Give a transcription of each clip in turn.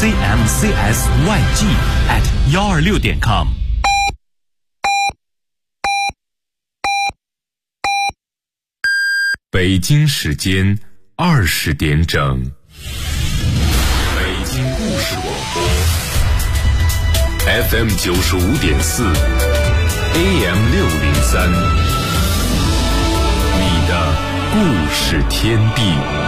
cmcsyg@126.com。北京时间20点整，北京故事广播 FM 95.4 AM 603，你的故事天地。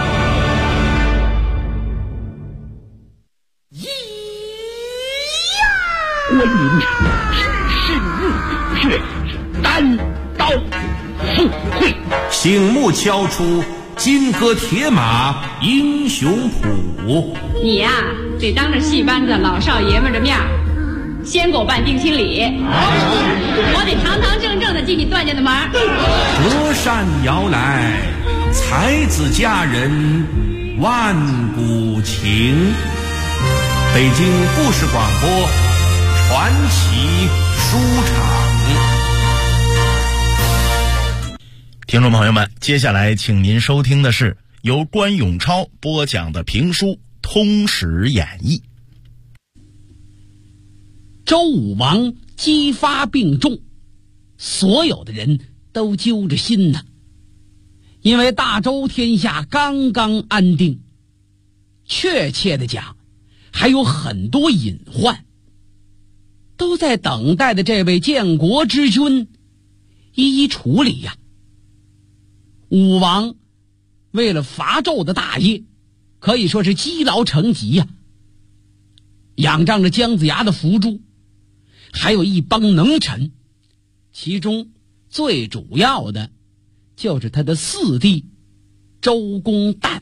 观音只是却单刀赴会， 醒目敲出金戈铁马英雄谱。 你呀，得当着戏班子老少爷们的面先给我办定亲礼，我得堂堂正正的进你段家的门。 隔山摇来，才子佳人万古情。北京故事广播传奇书场。 听众朋友们，接下来请您收听的是由关永超播讲的评书《通史演义》。 周武王姬发病重，所有的人都揪着心呢，因为大周天下刚刚安定，确切的讲还有很多隐患，都在等待的这位建国之君一一处理呀。武王为了伐纣的大业，可以说是积劳成疾呀，仰仗着姜子牙的辅助，还有一帮能臣，其中最主要的就是他的四弟周公旦。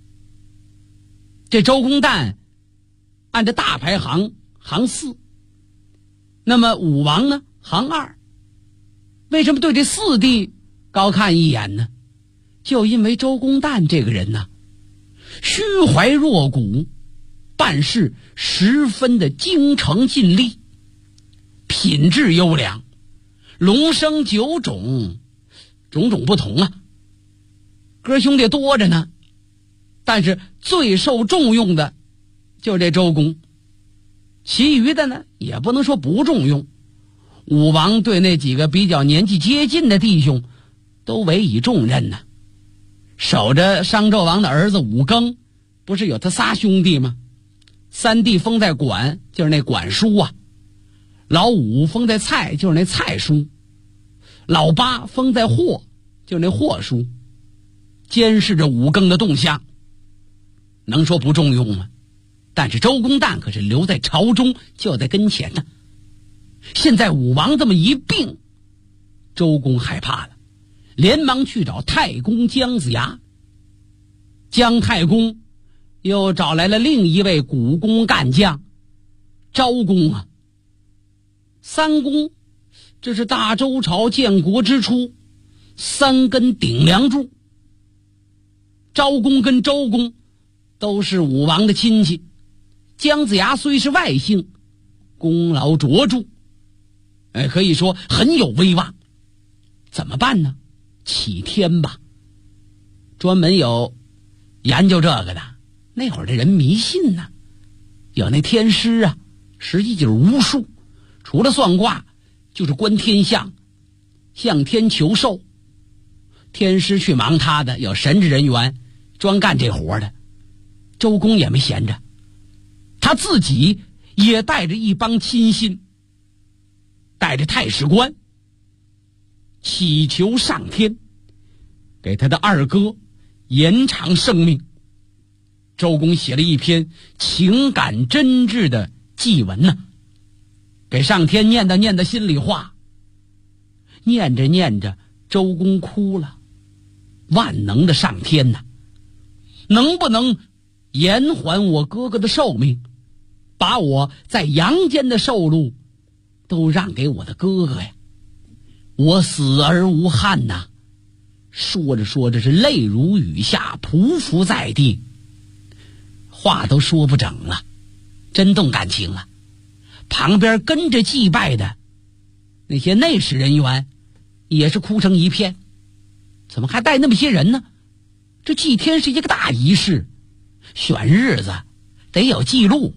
这周公旦按照大排行行4，那么武王呢行2。为什么对这四弟高看一眼呢？就因为周公旦这个人呢，虚怀若谷，办事十分的精诚尽力，品质优良，龙生九种，种种不同啊。哥兄弟多着呢，但是最受重用的就是这周公，其余的呢也不能说不重用。武王对那几个比较年纪接近的弟兄都委以重任呢。守着商纣王的儿子武庚，不是有他仨兄弟吗？三弟封在管，就是那管叔啊；老五封在蔡，就是那蔡叔；老八封在霍，就是那霍叔。监视着武庚的动向，能说不重用吗？但是周公旦可是留在朝中，就在跟前呢。现在武王这么一病，周公害怕了，连忙去找太公姜子牙。姜太公又找来了另一位古公干将昭公啊。三公，这是大周朝建国之初三根顶梁柱。昭公跟周公都是武王的亲戚，姜子牙虽是外姓，功劳卓著，可以说很有威望。怎么办呢？启天吧。专门有研究这个的，那会儿的人迷信呢，有那天师啊，实际就是巫术，除了算卦就是观天象，向天求寿。天师去忙他的，有神职人员专干这活的。周公也没闲着，他自己也带着一帮亲信，带着太史官祈求上天给他的二哥延长生命。周公写了一篇情感真挚的祭文呢，给上天念叨心里话。念着念着，周公哭了。万能的上天呐，能不能延缓我哥哥的寿命，把我在阳间的寿禄都让给我的哥哥呀？我死而无憾呐。说着说着是泪如雨下，匍匐在地，话都说不整了，真动感情了。旁边跟着祭拜的那些内侍人员也是哭成一片。怎么还带那么些人呢？这祭天是一个大仪式，选日子得有记录，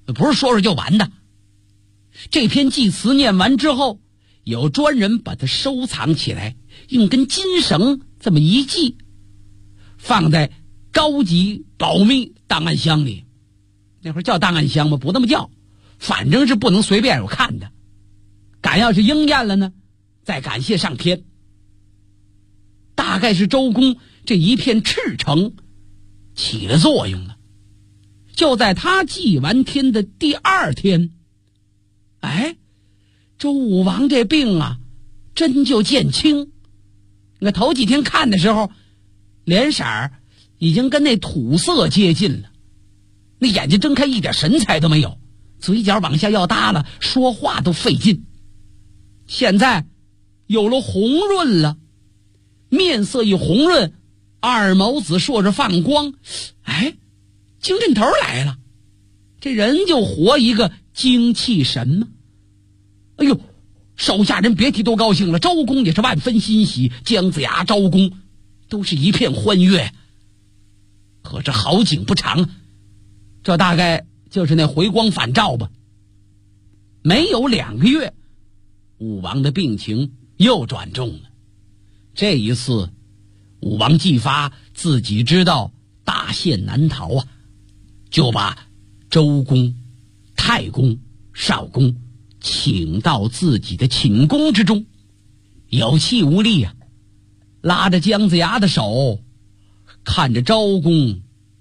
不是说说就完的。这篇祭词念完之后，有专人把它收藏起来，用根金绳这么一系，放在高级保密档案箱里。那会儿叫档案箱吗？不那么叫，反正是不能随便有看的。赶要是应验了呢，再感谢上天。大概是周公这一片赤诚起了作用了。就在他祭完天的第2天，周武王这病啊真就见轻。那头几天看的时候，脸色已经跟那土色接近了，那眼睛睁开一点神采都没有，嘴角往下要耷了，说话都费劲。现在有了红润了，面色一红润，二眸子烁着放光，精神头来了，这人就活一个精气神嘛。哎呦，手下人别提多高兴了，周公也是万分欣喜，姜子牙、昭公都是一片欢悦。可是好景不长，这大概就是那回光返照吧。没有2个月，武王的病情又转重了。这一次，武王姬发自己知道大限难逃啊，就把周公、太公、少公请到自己的寝宫之中，有气无力啊，拉着姜子牙的手，看着周公，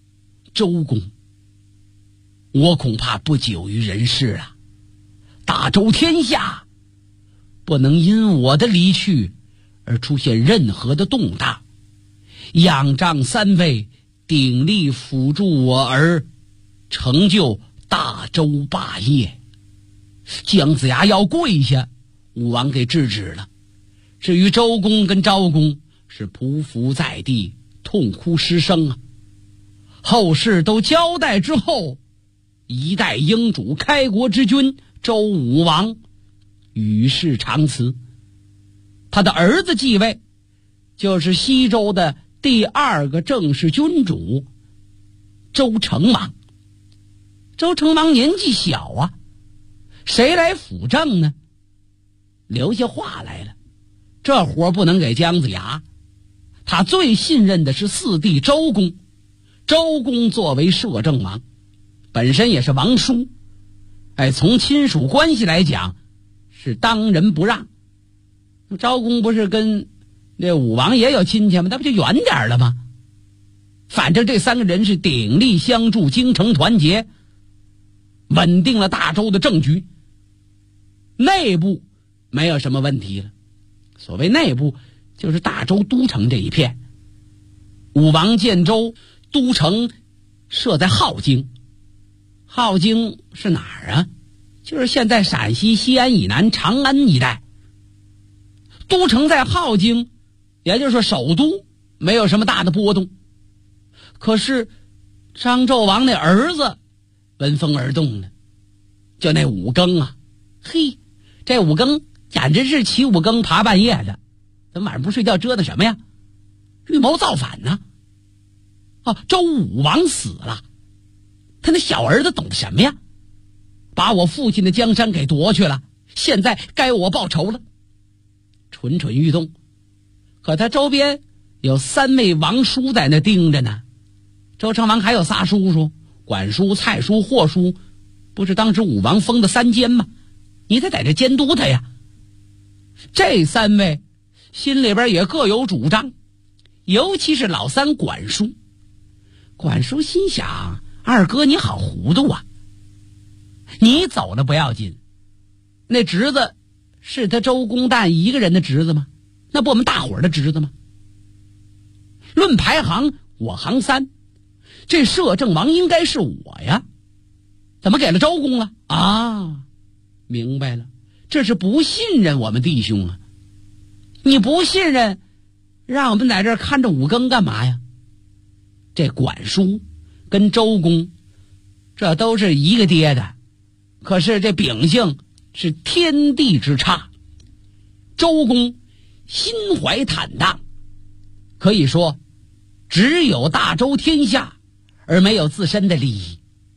我恐怕不久于人世了。大周天下不能因我的离去而出现任何的动荡，仰仗3位鼎力辅助我而成就大周霸业。姜子牙要跪下，武王给制止了。至于周公跟昭公是匍匐在地，痛哭失声啊。后事都交代之后，一代英主开国之君周武王与世长辞。他的儿子继位，就是西周的第2个正式君主周成王。周成王年纪小啊，谁来辅政呢？留下话来了，这活不能给姜子牙，他最信任的是4弟周公。周公作为摄政王，本身也是王叔，从亲属关系来讲是当仁不让。昭公不是跟这武王也有亲戚吗？那不就远点了吗？反正这3个人是鼎力相助，精诚团结，稳定了大周的政局。内部没有什么问题了，所谓内部就是大周都城这一片。武王建周，都城设在镐京。镐京是哪儿啊？就是现在陕西西安以南长安一带。都城在镐京，也就是说首都，没有什么大的波动。可是商纣王那儿子闻风而动了，就那武庚啊，这武庚简直是起5更爬半夜的，怎么晚上不睡觉折腾什么呀？预谋造反呢。周武王死了，他那小儿子懂得什么呀？把我父亲的江山给夺去了，现在该我报仇了。蠢蠢欲动，可他周边有3位王叔在那盯着呢。周成王还有仨叔叔，管叔、蔡叔、霍叔，不是当时武王封的3监吗？你得在这监督他呀。这3位心里边也各有主张，尤其是老3管叔。管叔心想，二哥你好糊涂啊，你走了不要紧，那侄子是他周公旦一个人的侄子吗？那不我们大伙儿的侄子吗？论排行，我行3，这摄政王应该是我呀，怎么给了周公了啊？明白了，这是不信任我们弟兄啊。你不信任，让我们在这儿看着5更干嘛呀？这管叔跟周公这都是一个爹的，可是这秉性是天地之差。周公心怀坦荡，可以说只有大周天下，而没有自身的利益。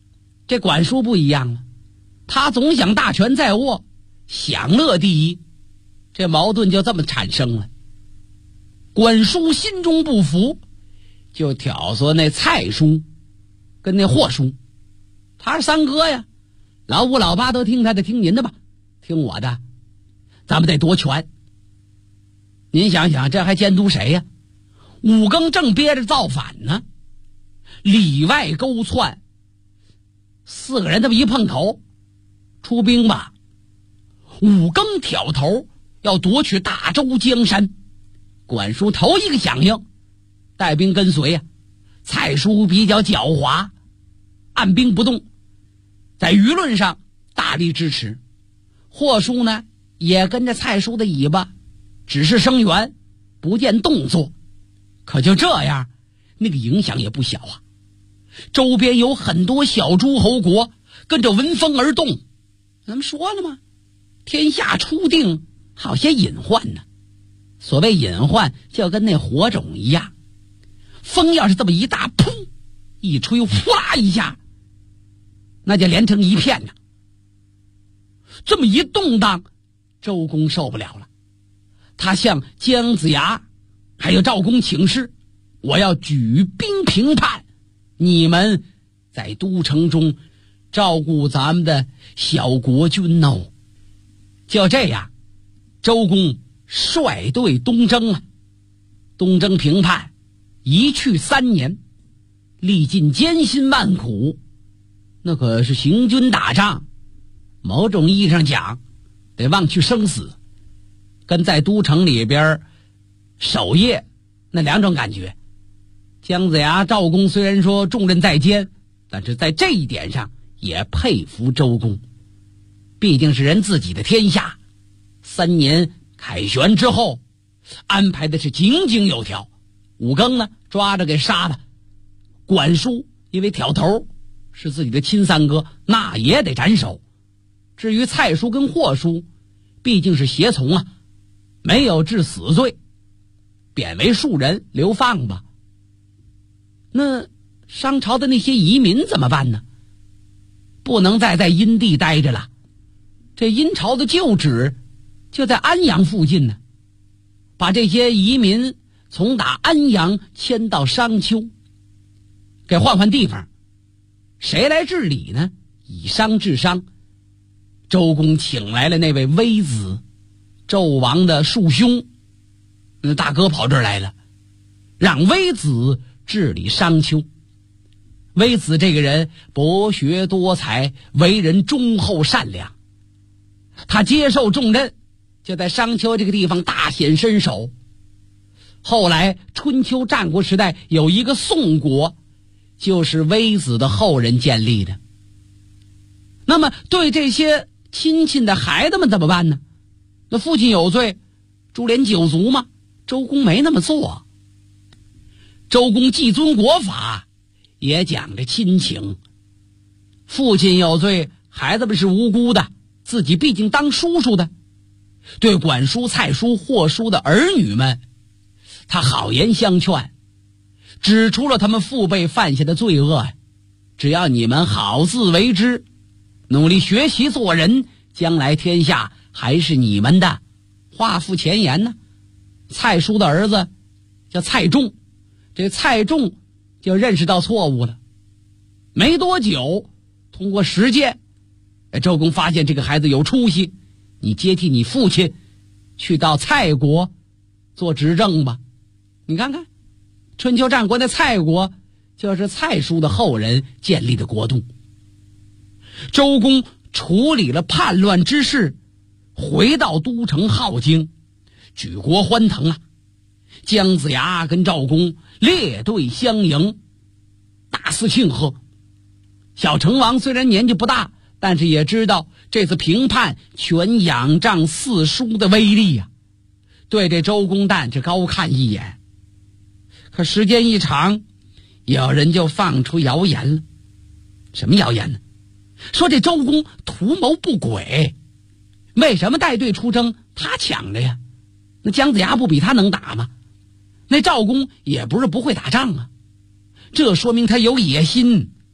这管叔不一样了，他总想大权在握，享乐第一，这矛盾就这么产生了。管叔心中不服，就挑唆那蔡叔跟那霍叔，他是三哥呀，老五老八都听他的，听您的吧，听我的，咱们得夺权。您想想，这还监督谁呀？五更正憋着造反呢，里外勾窜，四个人这么一碰头，出兵吧。五更挑头要夺取大周江山，管叔头一个响应，带兵跟随呀。蔡叔比较狡猾，按兵不动，在舆论上大力支持。霍叔呢也跟着蔡叔的尾巴，只是声援，不见动作。可就这样，那个影响也不小啊。周边有很多小诸侯国跟着闻风而动。咱们说了吗？天下初定，好些隐患呢。所谓隐患，就跟那火种一样，风要是这么一大，砰一吹，呼啦一下，那就连成一片呢。这么一动荡，周公受不了了，他向姜子牙还有赵公请示，我要举兵平叛，你们在都城中照顾咱们的小国君哦。就这样，周公率队东征了。东征平叛，一去3年，历尽艰辛万苦，那可是行军打仗，某种意义上讲得忘去生死，跟在都城里边守夜那两种感觉。姜子牙赵公虽然说重任在肩，但是在这一点上也佩服周公，毕竟是人自己的天下。3年凯旋之后，安排的是井井有条。五更呢抓着给杀了，管叔因为挑头是自己的亲三哥，那也得斩首。至于蔡叔跟霍叔，毕竟是胁从啊，没有治死罪，贬为庶人流放吧。那商朝的那些移民怎么办呢？不能再在殷地待着了，这殷朝的旧址就在安阳附近呢，把这些移民从打安阳迁到商丘，给换换地方。谁来治理呢？以商治商。周公请来了那位微子，纣王的庶兄，那大哥跑这儿来了，让微子治理商丘。微子这个人博学多才，为人忠厚善良，他接受重任，就在商丘这个地方大显身手。后来春秋战国时代有一个宋国，就是微子的后人建立的。那么对这些亲戚的孩子们怎么办呢？那父亲有罪，株连九族吗？周公没那么做。周公既遵国法，也讲着亲情。父亲有罪，孩子们是无辜的，自己毕竟当叔叔的。对管叔、蔡叔、霍叔的儿女们，他好言相劝，指出了他们父辈犯下的罪恶呀。只要你们好自为之，努力学习做人，将来天下还是你们的。话付前言呢，蔡叔的儿子叫蔡仲，这蔡仲就认识到错误了。没多久，通过实践，周公发现这个孩子有出息，你接替你父亲去到蔡国做执政吧。你看看春秋战国的蔡国，就是蔡叔的后人建立的国度。周公处理了叛乱之事，回到都城镐京，举国欢腾啊。姜子牙跟赵公列队相迎，大肆庆贺。小成王虽然年纪不大，但是也知道这次平叛全仰仗四叔的威力呀，对这周公旦是高看一眼。可时间一长，有人就放出谣言了。什么谣言呢？说这周公图谋不轨，为什么带队出征他抢着呀？那姜子牙不比他能打吗？那赵公也不是不会打仗啊，这说明他有野心，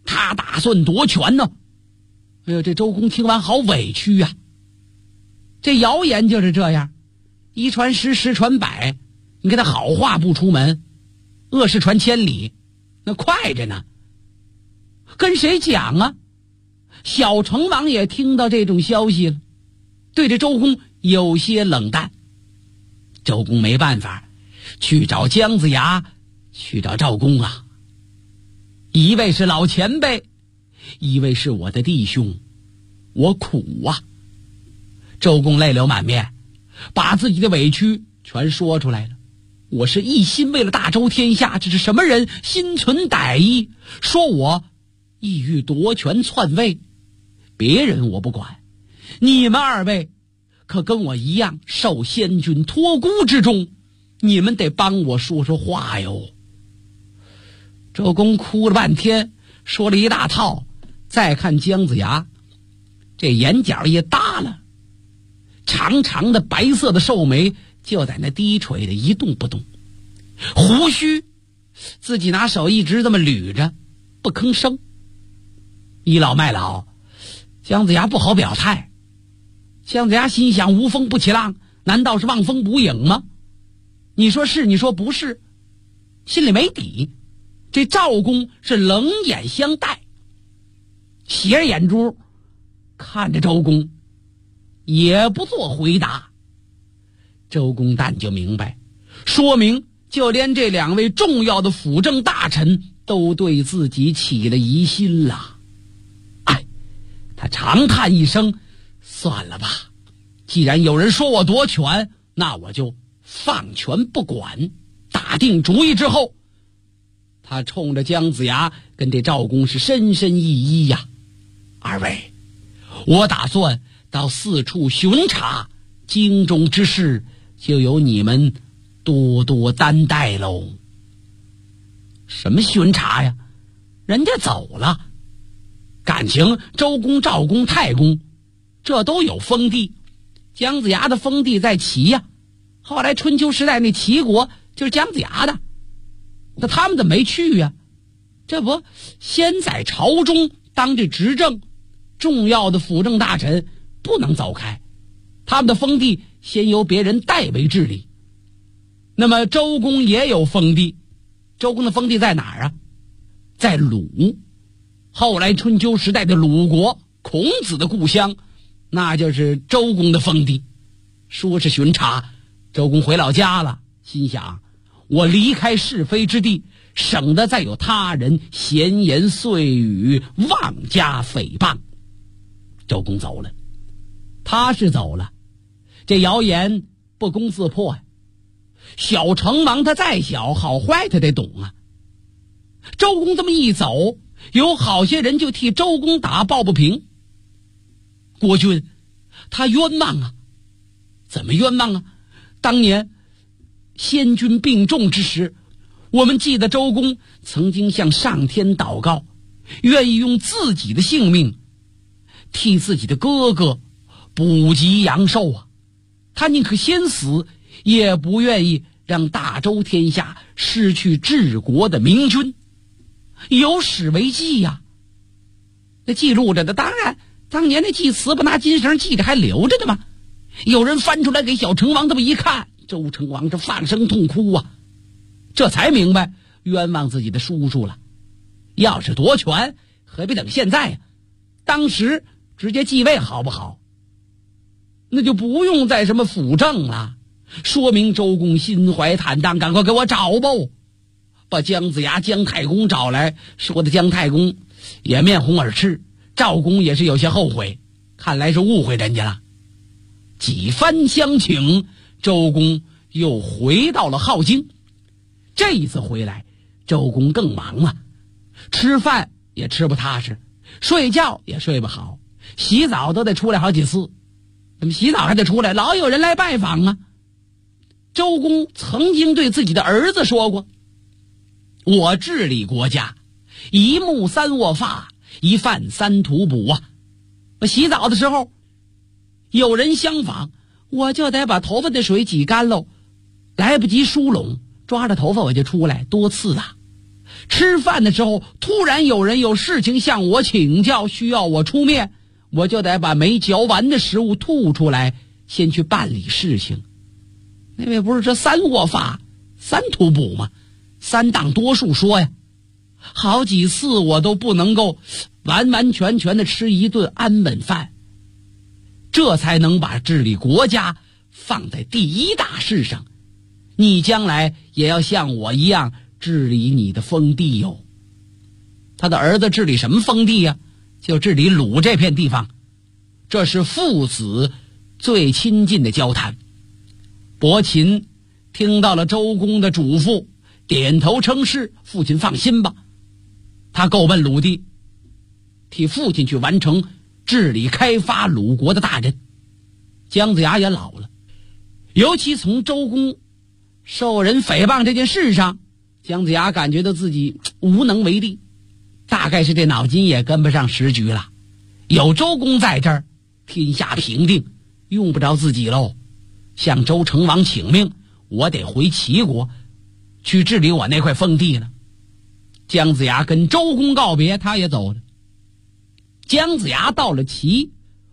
他打算夺权呢。哎呦，这周公听完好委屈啊。这谣言就是这样，一传十，十传百，你给他好话不出门，恶事传千里，那快着呢。跟谁讲啊？小成王也听到这种消息了，对这周公有些冷淡。周公没办法，去找姜子牙，去找赵公啊。一位是老前辈，一位是我的弟兄，我苦啊。周公泪流满面，把自己的委屈全说出来了。我是一心为了大周天下，这是什么人心存歹意，说我意欲夺权篡位，别人我不管，你们二位可跟我一样受先君托孤之重，你们得帮我说说话哟。周公哭了半天，说了一大套，再看姜子牙，这眼角也耷了，长长的白色的寿眉就在那低垂的一动不动，胡须自己拿手一直这么捋着，不吭声。倚老卖老，姜子牙不好表态。姜子牙心想，无风不起浪，难道是望风捕影吗？你说是，你说不是，心里没底。这赵公是冷眼相待，斜着眼珠看着周公，也不做回答。周公旦就明白，说明就连这两位重要的辅政大臣都对自己起了疑心了。哎，他长叹一声，算了吧，既然有人说我夺权，那我就放权不管。打定主意之后，他冲着姜子牙跟这赵公是深深一揖呀。二位，我打算到四处巡查，京中之事就由你们多多担待喽。什么巡查呀？人家走了。感情周公、赵公、太公这都有封地，姜子牙的封地在齐呀，后来春秋时代那齐国就是姜子牙的，那他们怎么没去呀？这不先在朝中当这执政重要的辅政大臣不能走开，他们的封地先由别人代为治理。那么周公也有封地，周公的封地在哪儿啊？在鲁。后来春秋时代的鲁国，孔子的故乡，那就是周公的封地。说是巡查，周公回老家了，心想我离开是非之地，省得再有他人闲言碎语，妄加诽谤。周公走了，他是走了，这谣言不攻自破呀。小成王他再小，好坏他得懂啊。周公这么一走，有好些人就替周公打抱不平。国君他冤枉啊。怎么冤枉啊？当年先君病重之时，我们记得周公曾经向上天祷告，愿意用自己的性命替自己的哥哥补给阳寿啊。他宁可先死，也不愿意让大周天下失去治国的明君。有史为记呀。那记录着的，当然当年那祭词不拿金绳系着还留着的吗？有人翻出来给小成王这么一看，周成王这放声痛哭啊，这才明白冤枉自己的叔叔了。要是夺权，何必等现在呀？当时直接继位好不好？那就不用再什么辅政了。说明周公心怀坦荡，赶快给我找吧。把姜子牙、姜太公找来，说的姜太公也面红耳赤，赵公也是有些后悔，看来是误会人家了。几番相请，周公又回到了镐京。这一次回来，周公更忙了，吃饭也吃不踏实，睡觉也睡不好，洗澡都得出来好几次。怎么洗澡还得出来？老有人来拜访啊。周公曾经对自己的儿子说过，我治理国家，一木三卧发，一饭三吐哺啊。我洗澡的时候有人相访，我就得把头发的水挤干喽，来不及梳拢，抓着头发我就出来，多次啊。 吃饭的时候突然有人有事情向我请教，需要我出面，我就得把没嚼完的食物吐出来，先去办理事情。那位不是这三卧法三图补吗？三当多数说呀，好几次我都不能够完完全全的吃一顿安稳饭，这才能把治理国家放在第一大事上。你将来也要像我一样治理你的封地哟。他的儿子治理什么封地呀？就治理鲁这片地方，这是父子最亲近的交谈。伯禽听到了周公的嘱咐，点头称是。父亲放心吧，他够奔鲁地，替父亲去完成治理开发鲁国的大任。姜子牙也老了，尤其从周公受人诽谤这件事上，姜子牙感觉到自己无能为力，大概是这脑筋也跟不上时局了。有周公在这儿，天下平定，用不着自己喽。向周成王请命，我得回齐国去治理我那块封地了。姜子牙跟周公告别，他也走了。姜子牙到了齐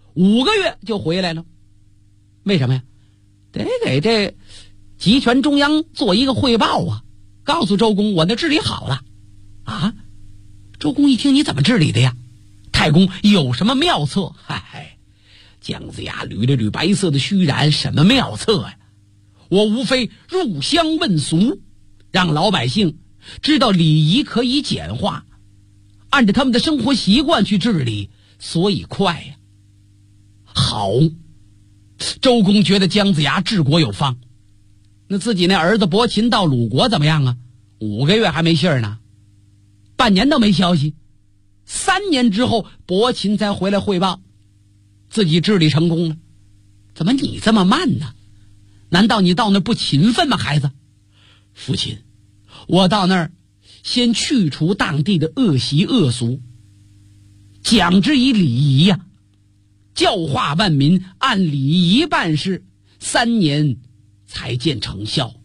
5个月就回来了。为什么呀？得给这集权中央做一个汇报啊，告诉周公我那治理好了啊。周公一听，你怎么治理的呀？太公有什么妙策？嗨，姜子牙捋了捋白色的须髯，什么妙策呀？我无非入乡问俗，让老百姓知道礼仪可以简化，按照他们的生活习惯去治理，所以快呀。好，周公觉得姜子牙治国有方。那自己那儿子伯禽到鲁国怎么样啊？5个月还没信儿呢，半年都没消息。3年之后，伯禽才回来汇报自己治理成功了。怎么你这么慢呢？难道你到那儿不勤奋吗，孩子？父亲，我到那儿先去除当地的恶习恶俗，讲之以礼仪呀，教化万民，按礼仪办事，3年才见成效。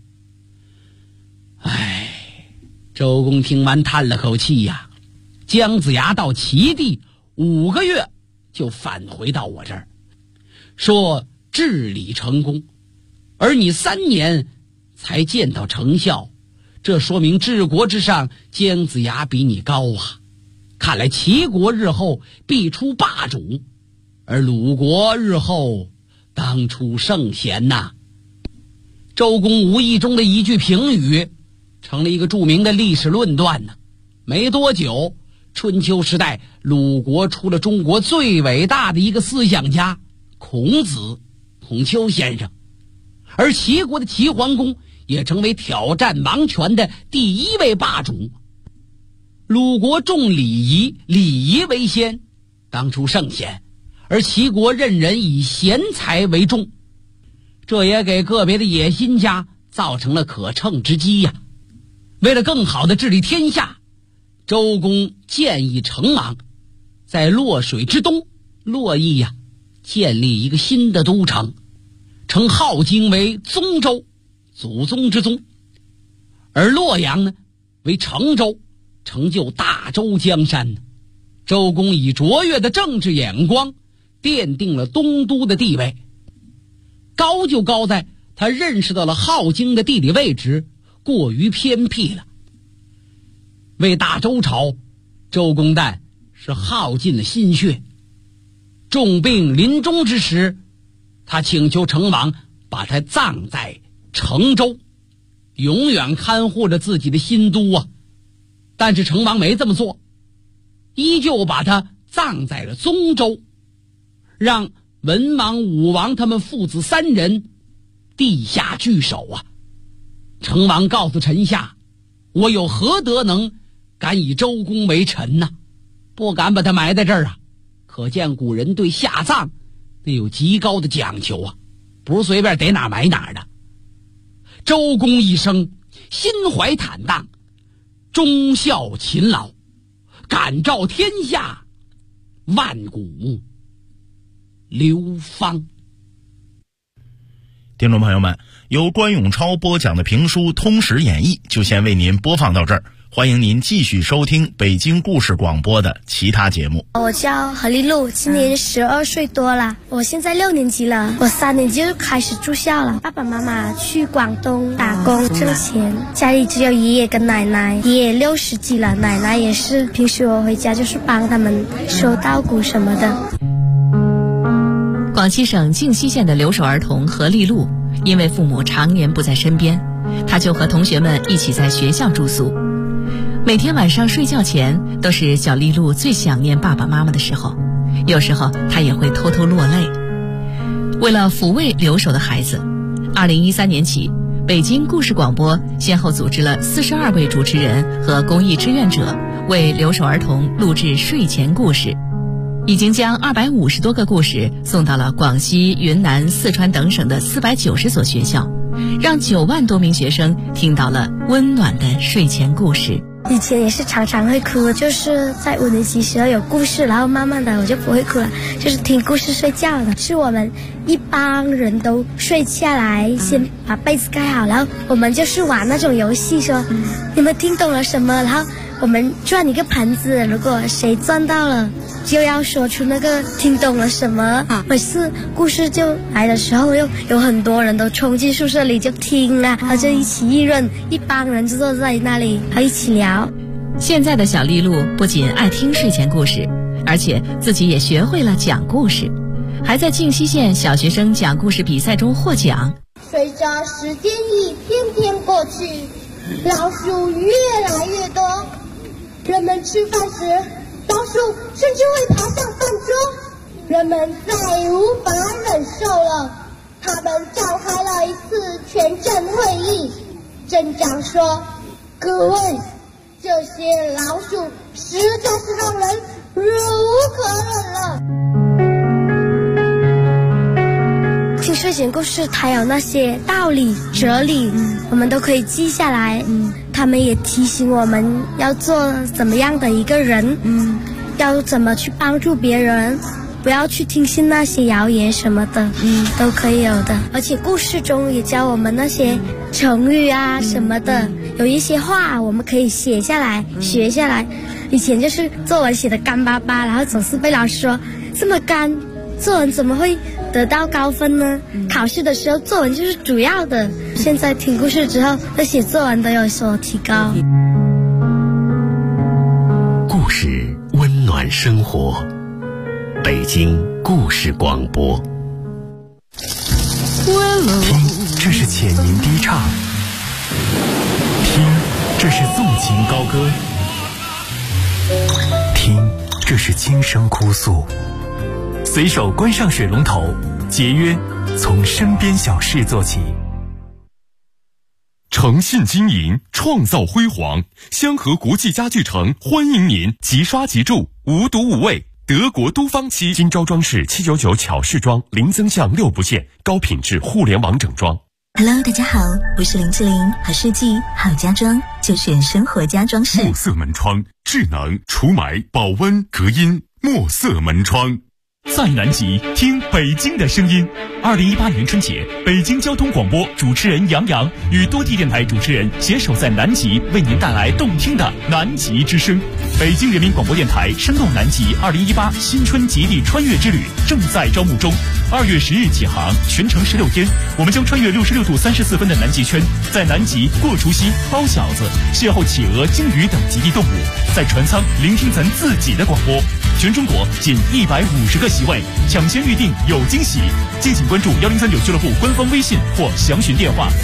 哎，周公听完叹了口气呀。姜子牙到齐地5个月就返回到我这儿，说治理成功，而你3年才见到成效，这说明治国之上姜子牙比你高啊。看来齐国日后必出霸主，而鲁国日后当出圣贤呐。周公无意中的一句评语，成了一个著名的历史论断呢。没多久，春秋时代鲁国出了中国最伟大的一个思想家孔子，孔丘先生，而齐国的齐桓公也成为挑战王权的第1位霸主。鲁国重礼仪，礼仪为先，当出圣贤，而齐国任人以贤才为重，这也给个别的野心家造成了可乘之机呀。为了更好的治理天下，周公建议成王在洛水之东洛邑呀建立一个新的都城，称镐京为宗周，祖宗之宗，而洛阳呢为成周，成就大周江山。周公以卓越的政治眼光奠定了东都的地位，高就高在他认识到了镐京的地理位置过于偏僻了。为大周朝，周公旦是耗尽了心血。重病临终之时，他请求成王把他葬在成州，永远看护着自己的新都啊。但是成王没这么做，依旧把他葬在了宗州，让文王、武王他们父子3人地下聚首啊。成王告诉臣下，我有何德能敢以周公为臣呢？不敢把他埋在这儿啊。可见古人对下葬得有极高的讲究啊，不是随便逮哪埋哪的。周公一生心怀坦荡，忠孝勤劳，感召天下，万古流芳。 听众朋友们，由关永超播讲的评书《通史演义》就先为您播放到这儿， 欢迎您继续收听北京故事广播的其他节目。 我叫何丽露，今年12岁多了，我现在6年级了，我3年级就开始住校了。爸爸妈妈去广东打工挣钱，家里只有爷爷跟奶奶，爷爷60几了，奶奶也是，平时我回家就是帮他们收稻谷什么的。 广西省靖西县的留守儿童何丽露，因为父母常年不在身边，她就和同学们一起在学校住宿。每天晚上睡觉前都是小丽露最想念爸爸妈妈的时候，有时候她也会偷偷落泪。为了抚慰留守的孩子，2013年起，北京故事广播先后组织了42位主持人和公益志愿者为留守儿童录制睡前故事，已经将250多个故事送到了广西、云南、四川等省的490所学校，让9万多名学生听到了温暖的睡前故事。 以前也是常常会哭，就是在5年级时候有故事，然后慢慢的我就不会哭了，就是听故事睡觉了。是我们一帮人都睡下来，先把被子盖好，然后我们就是玩那种游戏，说你们听懂了什么，然后我们转一个盘子，如果谁转到了就要说出那个听懂了什么。每次故事就来的时候，又有很多人都冲进宿舍里就听啊，然后就一起议论，一帮人就坐在那里还一起聊。 现在的小丽露不仅爱听睡前故事，而且自己也学会了讲故事，还在靖西县小学生讲故事比赛中获奖。 随着时间一天天过去，老鼠越来越多，人们吃饭时老鼠甚至会爬上饭桌，人们再无法忍受了，他们召开了一次全镇会议。镇长说：“各位，这些老鼠实在是让人忍无可忍了。” 听睡前故事，它有那些道理、哲理，我们都可以记下来。他们也提醒我们要做怎么样的一个人，要怎么去帮助别人，不要去听信那些谣言什么的，都可以有的。而且故事中也教我们那些成语啊什么的，有一些话我们可以写下来、学下来。以前就是作文写的干巴巴，然后总是被老师说这么干，作文怎么会得到高分呢？考试的时候作文就是主要的。现在听故事之后，对写作文都有所提高。 故事温暖生活，北京故事广播。 听，这是浅吟低唱；听，这是纵情高歌；听，这是轻声哭诉。随手关上水龙头，节约从身边小事做起。 诚信经营，创造辉煌。香河国际家具城欢迎您，即刷即住，无毒无味。德国都方漆，金招装饰799巧饰装，零增项6不限，高品质互联网整装。 Hello， 大家好，我是林志玲，好设计好家装就选生活家装饰。 墨色门窗，智能除霾、保温、隔音，墨色门窗。 在南极听北京的声音。2018年春节，北京交通广播主持人杨洋与多地电台主持人携手在南极，为您带来动听的南极之声。北京人民广播电台声动南极2018新春极地穿越之旅正在招募中，2月10日起航，全程16天，我们将穿越66度34分的南极圈，在南极过除夕、包饺子，邂逅企鹅、鲸鱼等极地动物，在船舱聆听咱自己的广播。全中国仅150个席位，抢先预定有惊喜，敬请关注1039俱乐部官方微信或详询电话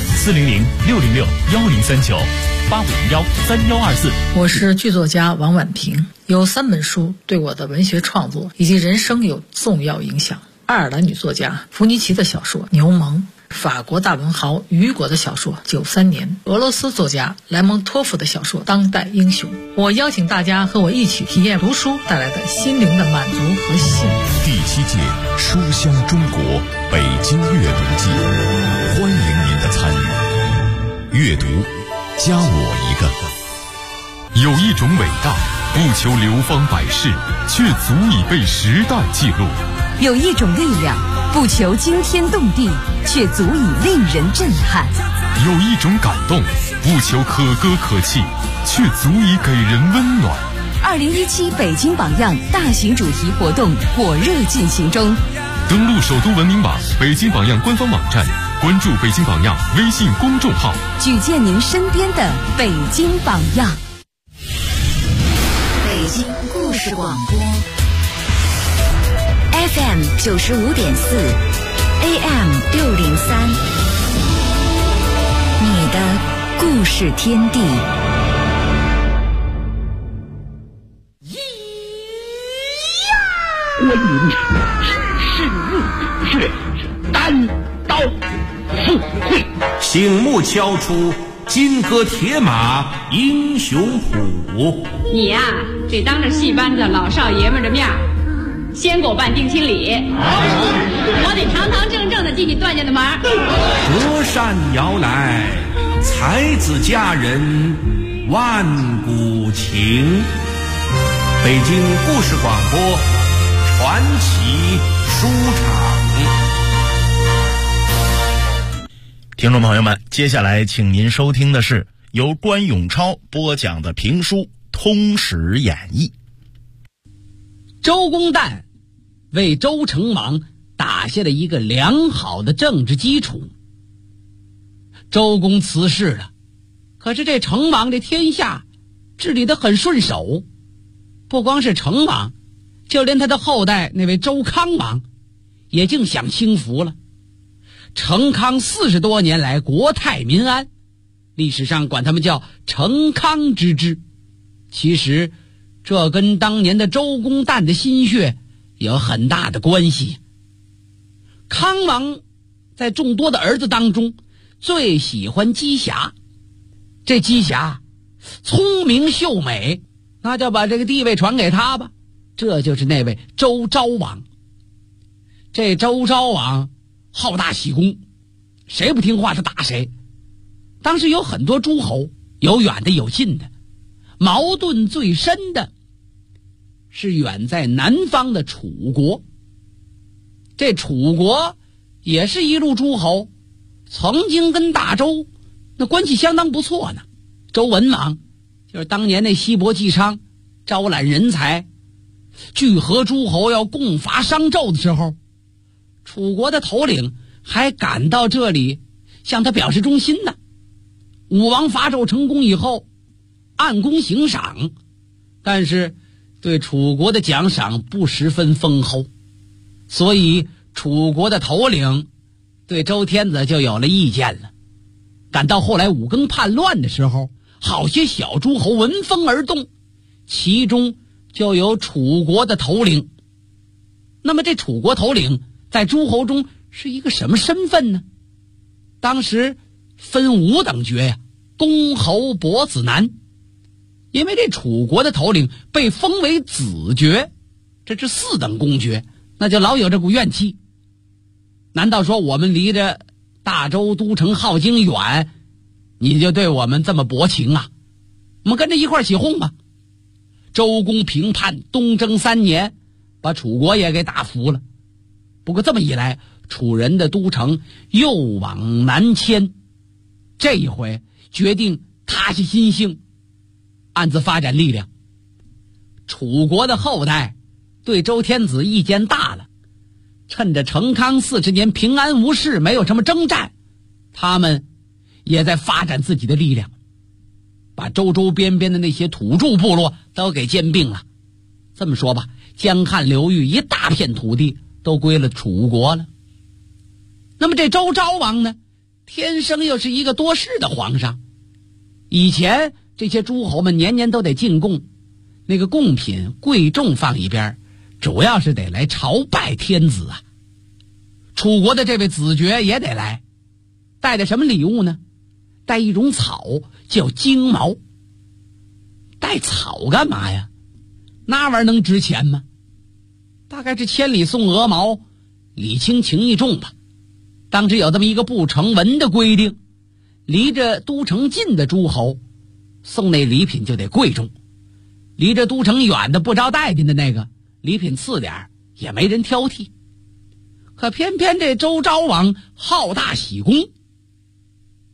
400-606-1039-8501-3124。 我是剧作家王婉平，有3本书对我的文学创作以及人生有重要影响。爱尔兰女作家弗尼奇的小说《牛虻》，法国大文豪雨果的小说《93年》，俄罗斯作家莱蒙托夫的小说《当代英雄》。我邀请大家和我一起体验读书带来的心灵的满足和幸福。 第7届书香中国北京阅读季，欢迎您的参与。阅读，加我一个。有一种伟大，不求流芳百世，却足以被时代记录。 有一种力量，不求惊天动地，却足以令人震撼。 有一种感动，不求可歌可泣，却足以给人温暖。 2017北京榜样大型主题活动火热进行中， 登录首都文明网、北京榜样官方网站，关注北京榜样微信公众号， 举荐您身边的北京榜样。北京故事广播 FM 95.4 AM 603，你的故事天地。 关云长是日月，单刀赴会，醒目敲出金戈铁马英雄谱。 你呀，得当着戏班子老少爷们的面，先给我办定亲礼。我得堂堂正正的进你段家的门。 隔山摇来，才子佳人万古情。北京故事广播传奇书场。 听众朋友们，接下来请您收听的是由关永超播讲的评书《通史演义》。 周公旦为周成王打下了一个良好的政治基础。周公辞世了，可是这成王这天下治理得很顺手，不光是成王，就连他的后代那位周康王也竟享清福了。成康40多年来国泰民安，历史上管他们叫成康之治。其实这跟当年的周公旦的心血有很大的关系。康王在众多的儿子当中最喜欢姬霞，这姬霞聪明秀美，那就把这个地位传给他吧。这就是那位周昭王。这周昭王好大喜功，谁不听话他打谁。当时有很多诸侯，有远的有近的，矛盾最深的是远在南方的楚国。这楚国也是一路诸侯，曾经跟大周那关系相当不错呢。周文王就是当年那西伯姬昌招揽人才，聚合诸侯要共伐商纣的时候，楚国的头领还赶到这里向他表示忠心呢。武王伐纣成功以后，按功行赏，但是对楚国的奖赏不十分丰厚，所以楚国的头领对周天子就有了意见了。赶到后来五更叛乱的时候，好些小诸侯闻风而动，其中就有楚国的头领。那么这楚国头领在诸侯中是一个什么身份呢？当时分5等爵呀，公侯伯子男。因为这楚国的头领被封为子爵，这是4等公爵，那就老有这股怨气。难道说我们离着大周都城镐京远，你就对我们这么薄情啊？我们跟着一块起哄吧。周公平叛，东征3年，把楚国也给打服了。不过这么一来，楚人的都城又往南迁，这一回决定踏下心性，暗自发展力量。楚国的后代对周天子意见大了，趁着成康40年平安无事，没有什么征战，他们也在发展自己的力量，把周周边边的那些土著部落都给兼并了。这么说吧，江汉流域一大片土地都归了楚国了。那么这周昭王呢，天生又是一个多事的皇上。以前这些诸侯们年年都得进贡，那个贡品贵重放一边，主要是得来朝拜天子啊。楚国的这位子爵也得来，带的什么礼物呢？带一种草叫荆毛。带草干嘛呀？那玩意儿能值钱吗？大概是千里送鹅毛，礼轻情意重吧。当时有这么一个不成文的规定，离着都城近的诸侯送那礼品就得贵重，离着都城远的不招待见的那个礼品次点也没人挑剔。可偏偏这周昭王好大喜功，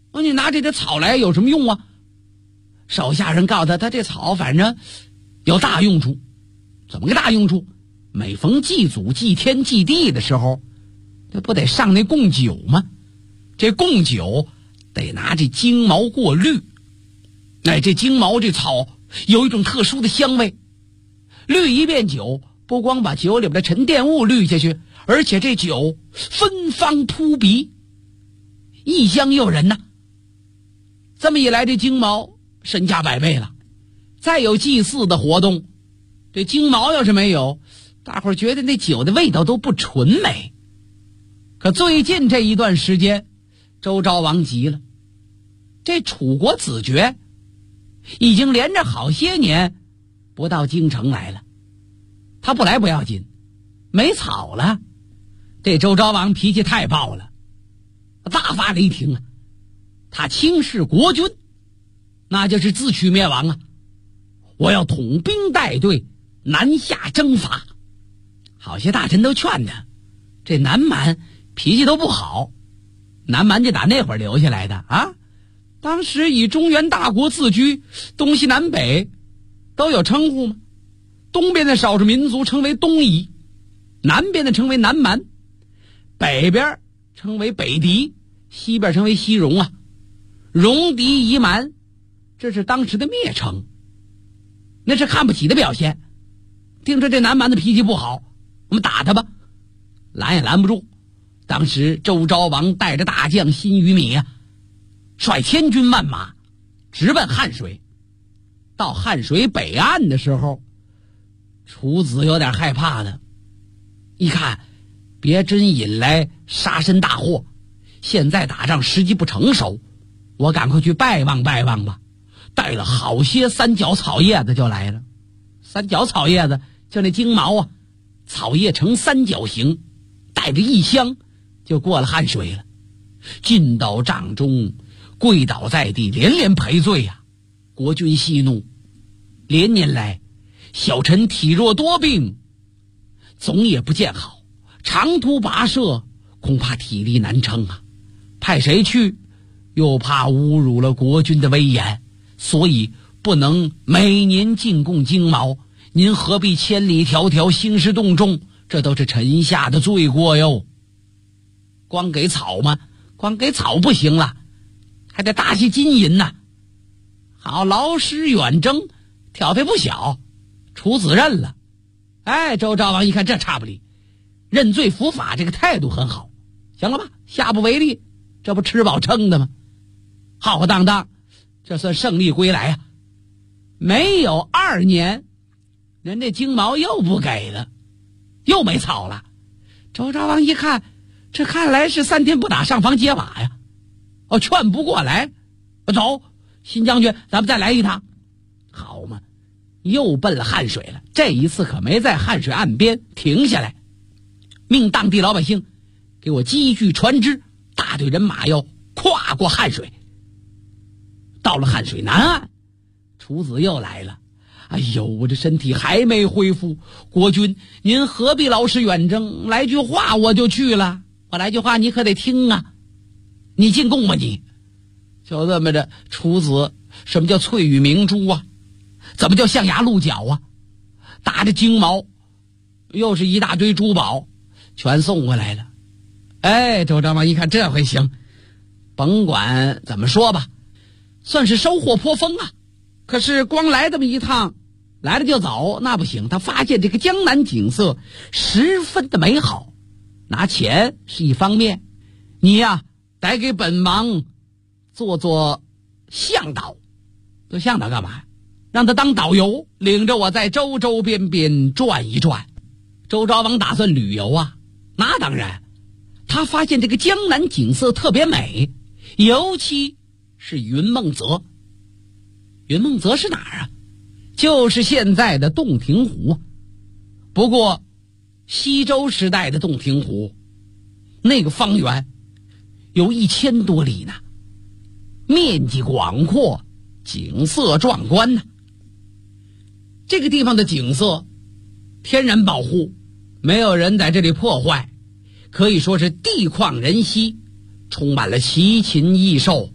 你拿这草来有什么用啊？手下人告诉他，他这草反正有大用处。怎么个大用处？每逢祭祖祭天祭地的时候，这不得上那供酒吗？这供酒得拿这精毛过滤。这精毛这草有一种特殊的香味，滤一遍酒，不光把酒里边的沉淀物滤下去，而且这酒芬芳扑鼻，异香诱人呐。这么一来，这精毛身价百倍了。再有祭祀的活动，这精毛要是没有，大伙儿觉得那酒的味道都不纯美。可最近这一段时间，周昭王急了，这楚国子爵已经连着好些年不到京城来了，他不来不要紧，没草了。这周昭王脾气太暴了，大发雷霆啊！他轻视国君，那就是自取灭亡啊！我要统兵带队南下征伐。好些大臣都劝他，这南蛮脾气都不好。南蛮就打那会儿留下来的啊，当时以中原大国自居，东西南北都有称呼吗？东边的少数民族称为东夷，南边的称为南蛮，北边称为北狄，西边称为西戎啊。戎狄夷蛮，这是当时的蔑称，那是看不起的表现。听说这南蛮的脾气不好，我们打他吧，拦也拦不住。当时周昭王带着大将辛于米啊，率千军万马直奔汉水。到汉水北岸的时候，楚子有点害怕的，一看别真引来杀身大祸，现在打仗时机不成熟，我赶快去拜望拜望吧。带了好些三角草叶子就来了。三角草叶子就那精毛啊，草叶呈三角形，带着异香，就过了汉水了。进到帐中，跪倒在地，连连赔罪啊！国君息怒，连年来小臣体弱多病，总也不见好，长途跋涉，恐怕体力难撑啊。派谁去，又怕侮辱了国君的威严，所以不能每年进贡精毛。您何必千里迢迢兴师动众？这都是臣下的罪过哟。光给草吗？光给草不行了，还得大些金银呐。好，劳师远征，挑费不小。楚子认了。周昭王一看这差不离，认罪伏法，这个态度很好。行了吧，下不为例，这不吃饱撑的吗？浩浩荡荡，这算胜利归来啊！没有2年，人这精毛又不给了，又没草了。周昭王一看，这看来是3天不打上房揭瓦呀！劝不过来，走，新将军，咱们再来一趟。好嘛，又奔了汉水了。这一次可没在汉水岸边停下来，命当地老百姓给我积聚船只，大队人马要跨过汉水。到了汉水南岸，楚子又来了。我这身体还没恢复，国君您何必劳师远征？来句话我就去了。我来句话你可得听啊，你进贡吧你。就这么着，楚子什么叫翠羽明珠啊？怎么叫象牙鹿角啊？打着精毛，又是一大堆珠宝，全送回来了。周昭王一看这回行，甭管怎么说吧，算是收获颇丰啊。可是光来这么一趟，来了就走，那不行。他发现这个江南景色十分的美好，拿钱是一方面，你呀得给本王做向导。做向导干嘛？让他当导游，领着我在周周边边转一转。周昭王打算旅游啊，那当然。他发现这个江南景色特别美，尤其是云梦泽。云梦泽是哪儿啊？就是现在的洞庭湖。不过西周时代的洞庭湖那个方圆有1000多里呢，面积广阔，景色壮观呢。这个地方的景色天然保护，没有人在这里破坏，可以说是地旷人稀，充满了奇禽异兽，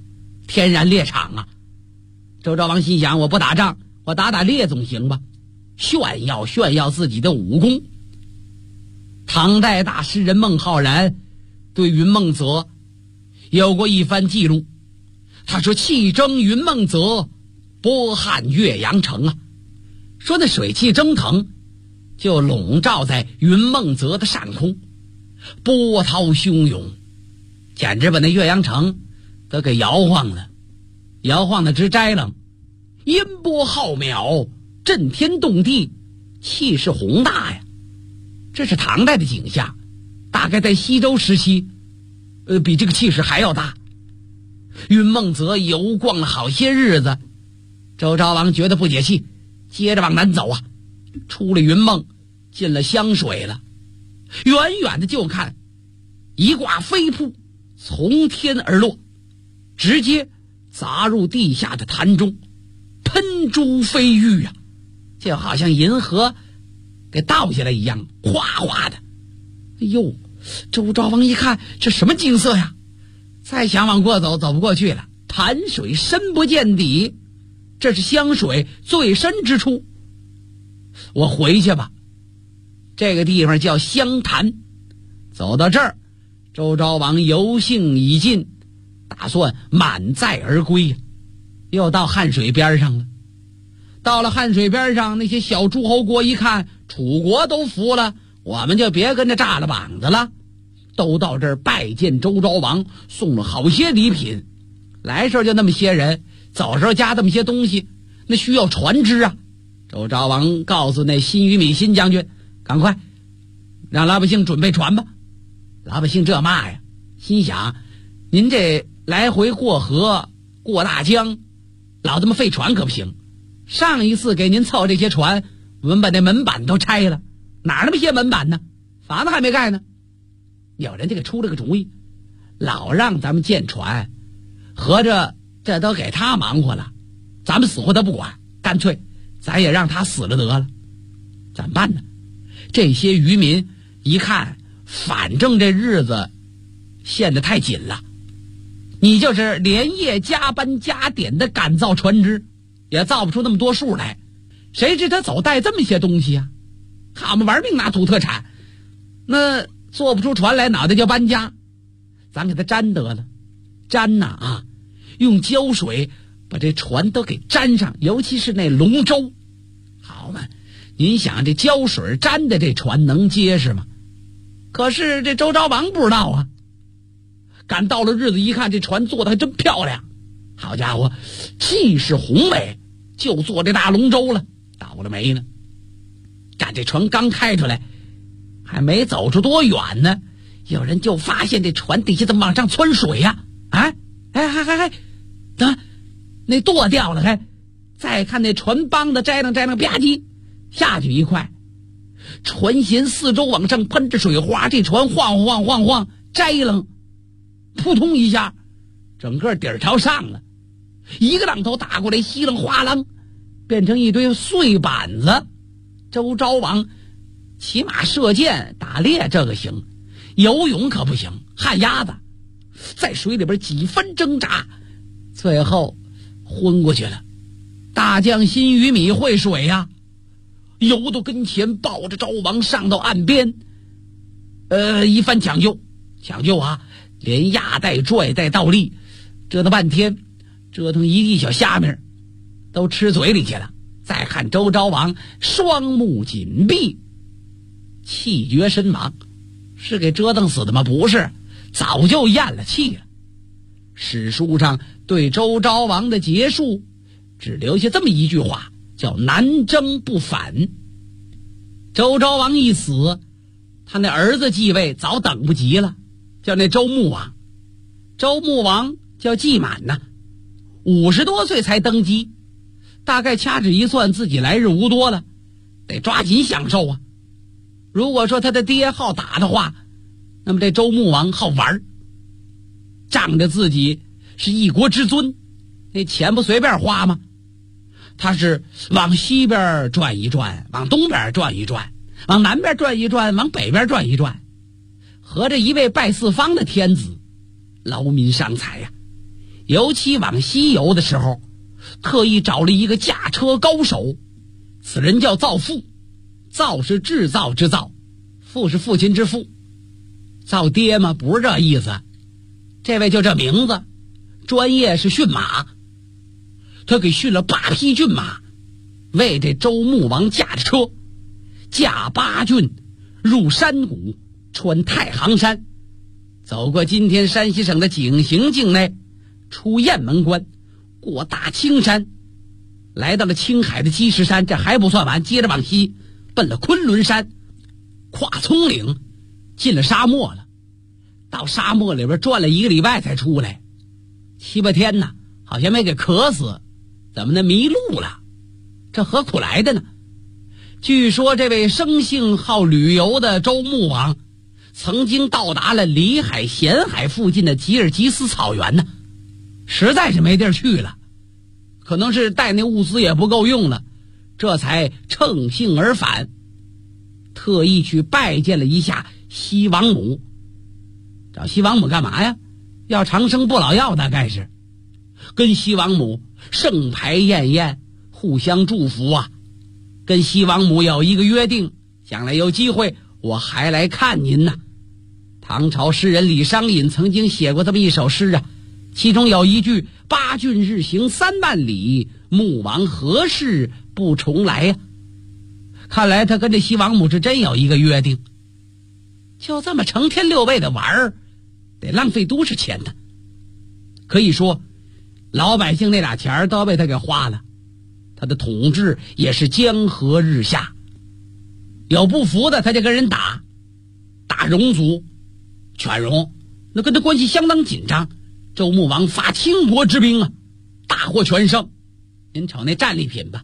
天然猎场啊。周昭王心想，我不打仗，我打猎总行吧，炫耀自己的武功。唐代大诗人孟浩然对云梦泽有过一番记录，他说气蒸云梦泽，波撼岳阳城啊。说那水汽蒸腾就笼罩在云梦泽的上空，波涛汹涌，简直把那岳阳城都给摇晃的直摘楞，音波浩渺，震天动地，气势宏大呀。这是唐代的景象，大概在西周时期比这个气势还要大。云梦泽游逛了好些日子，周昭王觉得不解气，接着往南走啊，出了云梦，进了湘水了。远远的就看一挂飞瀑从天而落，直接砸入地下的潭中，喷珠飞玉啊，就好像银河给倒下来一样，哗哗的。哎呦，周昭王一看，这什么景色呀？再想往过走，走不过去了，潭水深不见底，这是湘水最深之处。我回去吧。这个地方叫湘潭。走到这儿，周昭王游兴已尽，打算满载而归，又到汉水边上了。到了汉水边上，那些小诸侯国一看楚国都服了，我们就别跟着炸了膀子了，都到这儿拜见周昭王，送了好些礼品。来时候就那么些人，走时候加这么些东西，那需要船只啊。周昭王告诉那辛于米辛将军，赶快让老百姓准备船吧。老百姓这骂呀，心想您这来回过河过大江，老这么费船可不行。上一次给您凑这些船，我们把那门板都拆了，哪那么些门板呢？房子还没盖呢。有人就给出了个主意，老让咱们建船，合着这都给他忙活了，咱们死活他不管，干脆咱也让他死了得了。怎么办呢？这些渔民一看，反正这日子陷得太紧了，你就是连夜加班加点的赶造船只，也造不出那么多数来。谁知他走带这么些东西啊？他们玩命拿土特产，那做不出船来，脑袋就搬家。咱给他粘得了，粘呐啊！用胶水把这船都给粘上，尤其是那龙舟。好嘛，您想这胶水粘的这船能结实吗？可是这周昭王不知道啊。赶到了日子一看，这船做的还真漂亮，好家伙，气势宏伟，就做这大龙舟了。倒了霉呢，赶这船刚开出来，还没走出多远呢，有人就发现这船底下怎么往上窜水呀？那舵掉了，再看那船帮的摘楞，吧唧下去一块，船舷四周往上喷着水花，这船晃，摘楞，扑通一下，整个底儿朝上了，一个浪头打过来，稀楞哗啷，变成一堆碎板子。周昭王骑马射箭打猎这个行，游泳可不行，旱鸭子，在水里边几分挣扎，最后昏过去了。大将辛于米会水呀，游到跟前，抱着昭王上到岸边，一番抢救啊，连压带拽带倒立，折腾半天，折腾一地小虾米都吃嘴里去了。再看周昭王双目紧闭，气绝身亡。是给折腾死的吗？不是，早就咽了气了。史书上对周昭王的结束只留下这么一句话，叫南征不返。周昭王一死，他那儿子继位早等不及了，叫那周穆王。周穆王叫季满呐，50多岁才登基，大概掐指一算，自己来日无多了，得抓紧享受啊。如果说他的爹好打的话，那么这周穆王好玩，仗着自己是一国之尊，那钱不随便花吗？他是往西边转一转，往东边转一转，往南边转一转，往北边转一转，和着一位拜四方的天子劳民伤财呀， 尤其往西游的时候，特意找了一个驾车高手，此人叫造父。造是制造之造，父是父亲之父。造爹吗？不是这意思。这位就这名字，专业是驯马。他给驯了8匹骏马，为这周穆王驾着车，驾8郡入山谷，穿太行山，走过今天山西省的井陉境内，出雁门关，过大青山，来到了青海的积石山，这还不算完，接着往西奔了昆仑山，跨葱岭，进了沙漠了。到沙漠里边转了1个礼拜才出来，7、8天呢，好像没给渴死，怎么呢？迷路了，这何苦来的呢？据说这位生性好旅游的周穆王，曾经到达了里海、咸海附近的吉尔吉斯草原呢，实在是没地儿去了，可能是带那物资也不够用了，这才乘兴而返，特意去拜见了一下西王母。找西王母干嘛呀？要长生不老药，大概是跟西王母盛牌宴宴，互相祝福啊。跟西王母有一个约定，将来有机会我还来看您呢。唐朝诗人李商隐曾经写过这么一首诗啊，其中有一句8郡日行3万里，穆王何事不重来呀？看来他跟这西王母是真有一个约定。就这么成天6倍的玩儿，得浪费多少钱呢？可以说老百姓那俩钱都被他给花了，他的统治也是江河日下。有不服的他就跟人打戎族，犬戎那跟他关系相当紧张。周穆王发倾国之兵啊，大获全胜。您瞅那战利品吧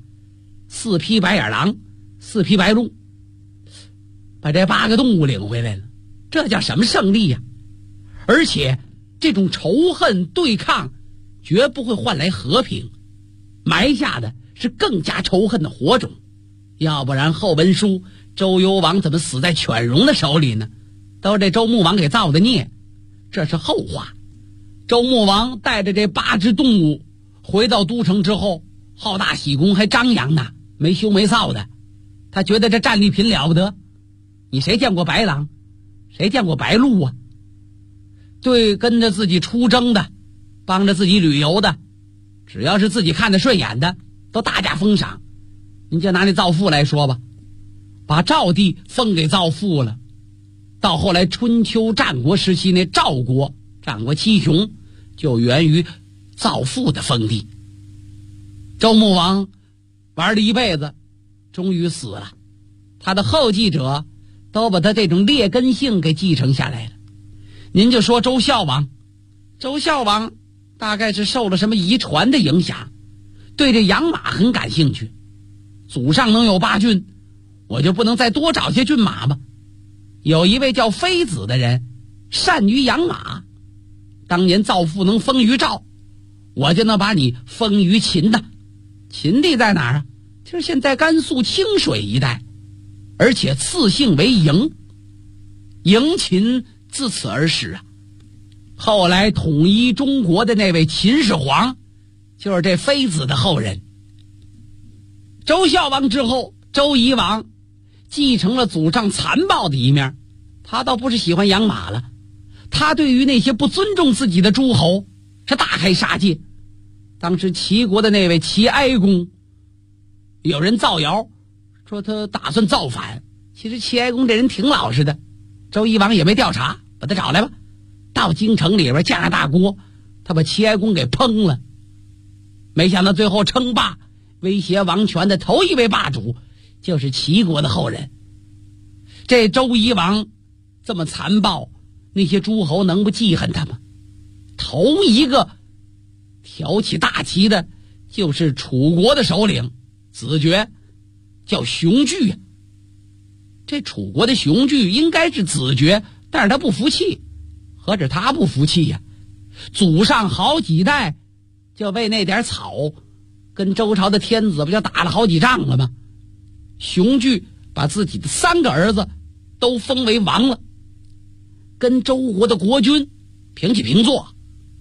，4匹白眼狼，4匹白鹿，把这8个动物领回来了，这叫什么胜利呀？而且这种仇恨对抗绝不会换来和平，埋下的是更加仇恨的火种。要不然后文书周幽王怎么死在犬戎的手里呢？都是这周穆王给造的孽，这是后话。周穆王带着这8只动物回到都城之后，好大喜功，还张扬呢，没羞没臊的。他觉得这战利品了不得，你谁见过白狼？谁见过白鹿啊？对跟着自己出征的，帮着自己旅游的，只要是自己看得顺眼的，都大加封赏。你就拿那赵父来说吧，把赵地封给赵父了。到后来春秋战国时期，那赵国战国七雄就源于赵父的封地。周穆王玩了一辈子，终于死了，他的后继者都把他这种劣根性给继承下来了。您就说周孝王，周孝王大概是受了什么遗传的影响，对这养马很感兴趣。祖上能有8骏，我就不能再多找些骏马吗？有一位叫妃子的人善于养马，当年赵父能封于赵，我就能把你封于秦的。秦地在哪儿啊？就是现在甘肃清水一带，而且赐姓为嬴，嬴秦自此而始啊。后来统一中国的那位秦始皇就是这妃子的后人。周孝王之后，周夷王继承了祖上残暴的一面，他倒不是喜欢养马了，他对于那些不尊重自己的诸侯是大开杀戒。当时齐国的那位齐哀公，有人造谣说他打算造反，其实齐哀公这人挺老实的，周夷王也没调查，把他找来吧。到京城里边架大锅，他把齐哀公给烹了。没想到最后称霸威胁王权的头一位霸主就是齐国的后人。这周夷王这么残暴，那些诸侯能不记恨他吗？头一个挑起大旗的就是楚国的首领子爵，叫熊巨。这楚国的熊巨应该是子爵，但是他不服气。何止他不服气呀，祖上好几代就为那点草跟周朝的天子不就打了好几仗了吗？熊巨把自己的3个儿子都封为王了，跟周国的国君平起平坐。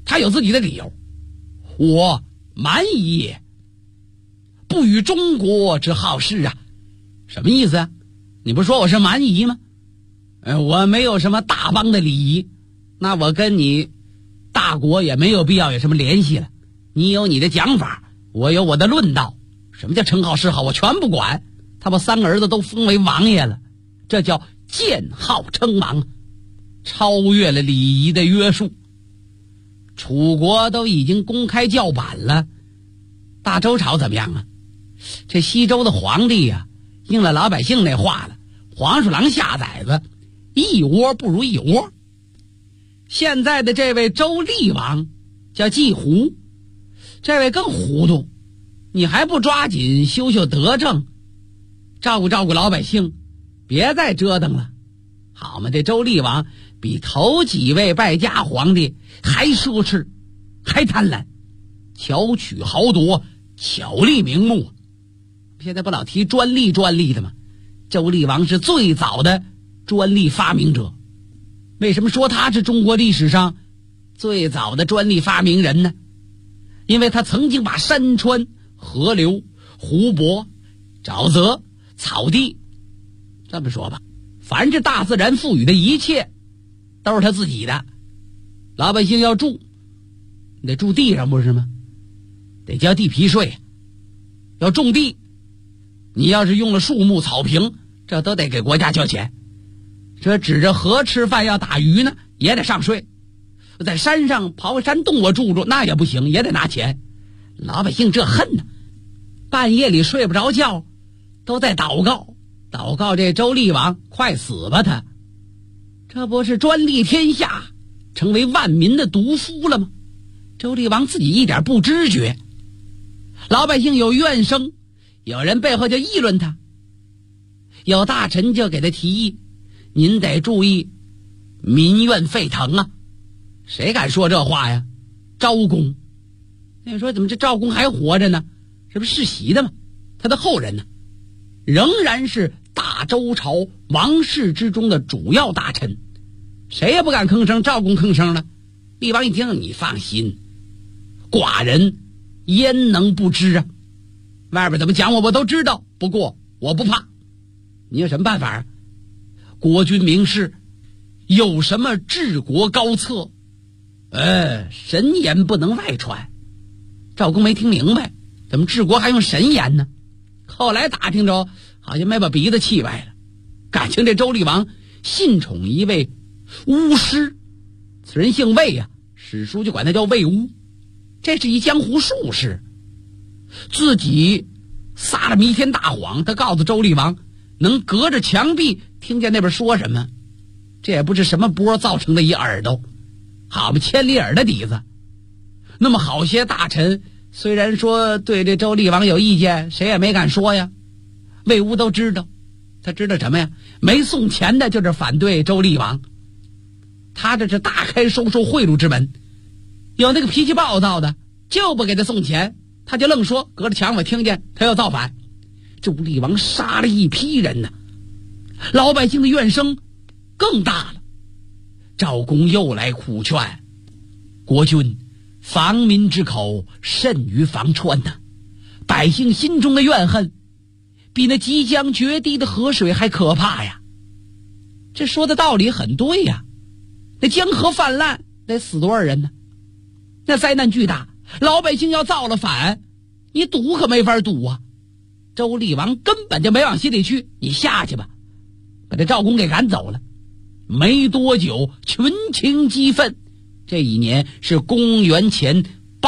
他有自己的理由。我蛮夷也，不与中国之好事啊。什么意思啊？你不说我是蛮夷吗？我没有什么大邦的礼仪，那我跟你大国也没有必要有什么联系了。你有你的讲法，我有我的论道。什么叫称号谥号，我全不管。他把3个儿子都封为王爷了，这叫建号称王，超越了礼仪的约束。楚国都已经公开叫板了，大周朝怎么样啊？这西周的皇帝呀，应了老百姓那话了，黄鼠狼下崽子，一窝不如一窝。现在的这位周厉王叫季胡，这位更糊涂，你还不抓紧修修德政，照顾照顾老百姓，别再折腾了。好嘛，这周厉王比头几位败家皇帝还奢侈，还贪婪，巧取豪夺，巧立名目。现在不老提专利的吗？周厉王是最早的专利发明者。为什么说他是中国历史上最早的专利发明人呢？因为他曾经把山川、河流、湖泊、沼泽、草地，这么说吧，凡是大自然赋予的一切都是他自己的。老百姓要住，你得住地上不是吗？得交地皮税。要种地，你要是用了树木草坪，这都得给国家交钱。这指着河吃饭要打鱼呢，也得上税。在山上刨山洞我住，那也不行，也得拿钱。老百姓这恨呢，半夜里睡不着觉，都在祷告这周厉王快死吧他。这不是专利天下，成为万民的毒夫了吗？周厉王自己一点不知觉。老百姓有怨声，有人背后就议论他，有大臣就给他提议，您得注意民怨沸腾啊。谁敢说这话呀？昭公。那说怎么这赵公还活着呢？这不是世袭的吗？他的后人呢，仍然是大周朝王室之中的主要大臣，谁也不敢吭声。赵公吭声了，厉王一听，你放心，寡人焉能不知啊？外边怎么讲我都知道，不过我不怕。你有什么办法啊？国君明示，有什么治国高策，神言不能外传。赵公没听明白，怎么治国还用神言呢？后来打听着，好像没把鼻子气歪了。感情这周厉王信宠一位巫师，此人姓魏啊，史书就管他叫魏巫。这是一江湖术士，自己撒了弥天大谎。他告诉周厉王，能隔着墙壁听见那边说什么，这也不是什么波造成的一耳朵，好吧，千里耳的底子。那么好些大臣虽然说对这周厉王有意见，谁也没敢说呀。魏巫都知道，他知道什么呀？没送钱的就是反对周厉王，他这是大开收受贿赂之门。有那个脾气暴躁的，就不给他送钱，他就愣说隔着墙我听见他要造反。周厉王杀了一批人呢，老百姓的怨声更大了。赵公又来苦劝国君，防民之口甚于防川呐，百姓心中的怨恨比那即将决堤的河水还可怕呀。这说的道理很对呀，那江河泛滥得死多少人呢？那灾难巨大，老百姓要造了反，你堵可没法堵啊。周厉王根本就没往心里去，你下去吧，把这赵公给赶走了。没多久，群情激愤。这一年是公元前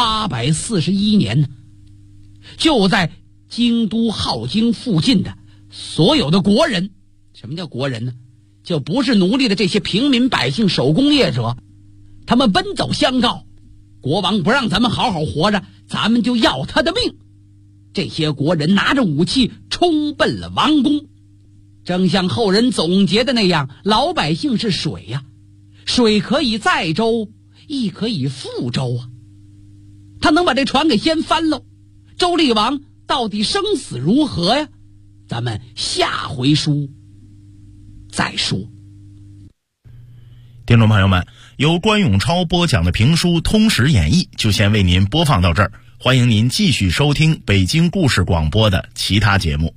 841年呢，就在京都镐京附近的所有的国人，什么叫国人呢？就不是奴隶的这些平民百姓、手工业者，他们奔走相告，国王不让咱们好好活着，咱们就要他的命。这些国人拿着武器冲奔了王宫。正像后人总结的那样，老百姓是水呀，水可以载舟，亦可以覆舟啊。他能把这船给掀翻喽。周厉王到底生死如何呀？咱们下回书再说。 听众朋友们，由关永超播讲的评书《通史演义》就先为您播放到这儿，欢迎您继续收听北京故事广播的其他节目。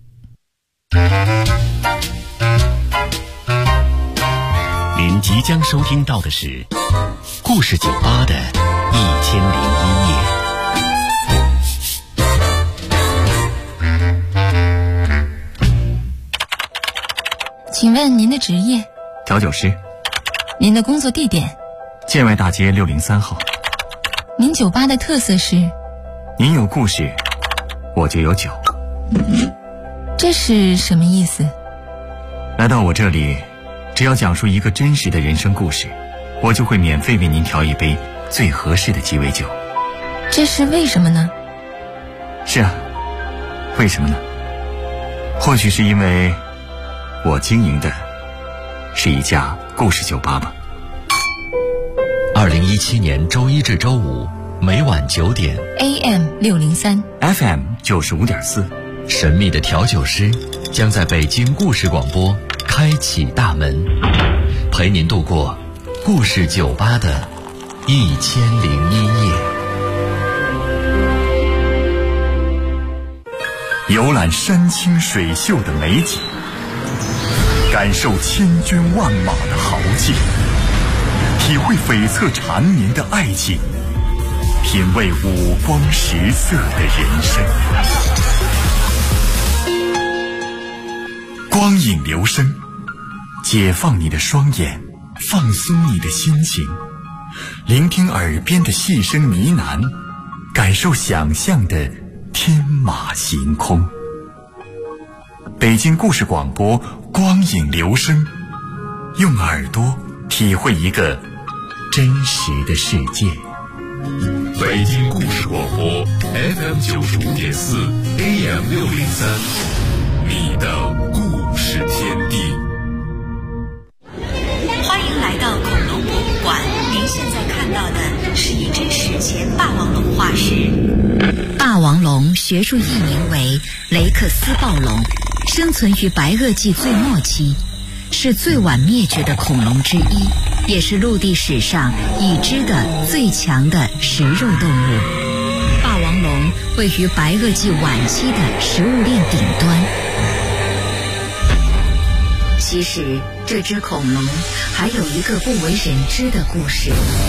您即将收听到的是故事酒吧的1001夜。 请问您的职业？ 调酒师。 您的工作地点？ 建外大街603号。 您酒吧的特色是？ 您有故事，我就有酒。 这是什么意思？ 来到我这里，只要讲述一个真实的人生故事，我就会免费为您调一杯最合适的鸡尾酒。 这是为什么呢？ 是啊，为什么呢？或许是因为我经营的是一家故事酒吧吧。 2017年周一至周五每晚9点 AM 603 FM 95.4， 神秘的调酒师将在北京故事广播开启大门，陪您度过故事酒吧的1001夜。 游览山清水秀的美景，感受千军万马的豪劲，体会悱恻缠绵的爱情，品味五光十色的人生。光影流声，解放你的双眼，放松你的心情，聆听耳边的细声呢喃，感受想象的天马行空。北京故事广播，光影流声，用耳朵体会一个真实的世界。 北京故事广播 FM 95.4 AM 603，你的故事天地。 欢迎来到恐龙博物馆，您现在看到的是一只史前霸王龙化石。 霸王龙学术译名为雷克斯暴龙，生存于白垩纪最末期，是最晚灭绝的恐龙之一，也是陆地史上已知的最强的食肉动物。霸王龙位于白垩纪晚期的食物链顶端。其实这只恐龙还有一个不为人知的故事。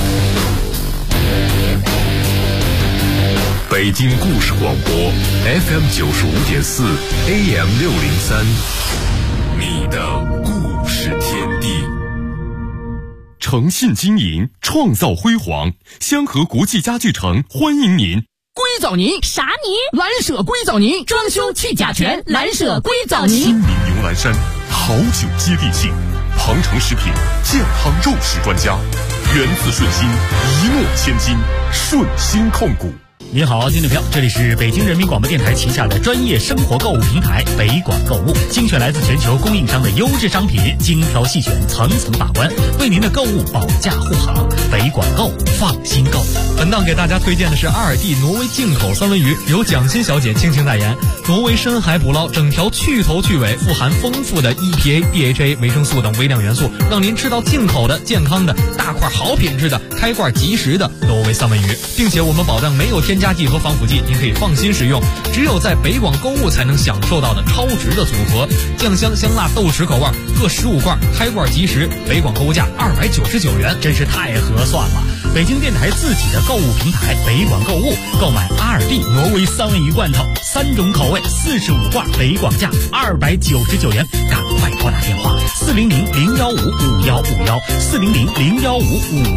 北京故事广播 FM 95.4 AM 603，你的故事天地。 诚信经营，创造辉煌，香河国际家具城欢迎您。 硅藻泥啥泥？蓝舍硅藻泥，装修去甲醛，蓝舍硅藻泥。 亲民牛栏山，好酒接地气，庞城食品健康肉食专家，源自顺心，一诺千金，顺心控股。 您好，听众朋友，这里是北京人民广播电台旗下的专业生活购物平台北广购物，精选来自全球供应商的优质商品，精挑细选，层层把关，为您的购物保驾护航。北广购，放心购。 本档给大家推荐的是阿尔蒂挪威进口三文鱼，由蒋欣小姐倾情代言。挪威深海捕捞，整条去头去尾，富含丰富的 EPA、DHA、维生素等微量元素，让您吃到进口的、健康的、大块好品质的、开罐即食的挪威三文鱼，并且我们保证没有添加剂和防腐剂，您可以放心使用。只有在北广购物才能享受到的超值的组合，酱香、香辣、豆豉口味各15罐，开罐即食，北广购物价299元， 真是太合算了。北京电台自己的购物平台北广购物，购买阿尔蒂挪威三文鱼罐头，3种口味，45罐，北广价299元，赶快拨打电话400-015-5151，400-015-51。